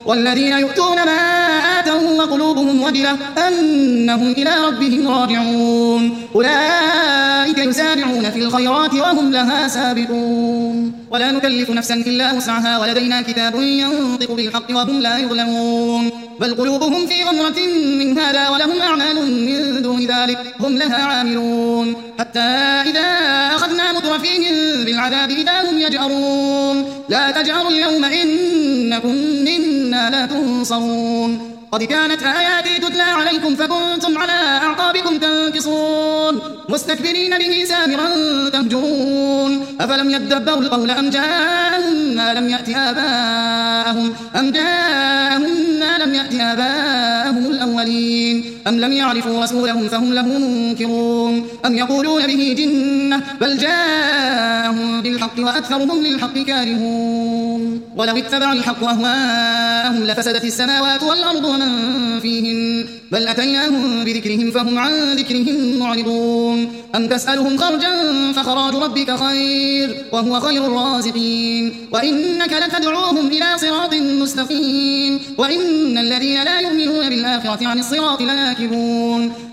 والذين يؤتون ما آتوا وقلوبهم وجلة أنهم إلى ربهم راجعون أولئك يسارعون في الخيرات وهم لها سابقون ولا نكلف نفسا إلا وسعها ولدينا كتاب ينطق بالحق وهم لا يظلمون بل قلوبهم في غمرة من هذا ولهم أعمال من دون ذلك هم لها عاملون حتى إذا أخذنا مترفيهم بالعذاب إذا هم يجأرون لا تجأروا اليوم إنكم منا لا تنصرون قد كانت آياتي تتلى عليكم فكنتم على أعقابكم تنكصون مستكبرين به سامرا تهجرون أفلم يدبروا القول أم جاءهم ما لم يأت آباءهم الأولين أم لم يعرفوا رسولهم فهم له منكرون أم يقولون به جنة بل جاءهم بالحق وأكثرهم للحق كارهون ولو اتبع الحق أهواءهم لفسدت السماوات والأرض ومن فيهن بل أتيناهم بذكرهم فهم عن ذكرهم معرضون أم تسألهم خرجا فخراج ربك خير وهو خير الرازقين وإنك لتدعوهم إلى صراط مستقيم وإن الذين لا يؤمنون بالآخرة عن الصراط لناكبون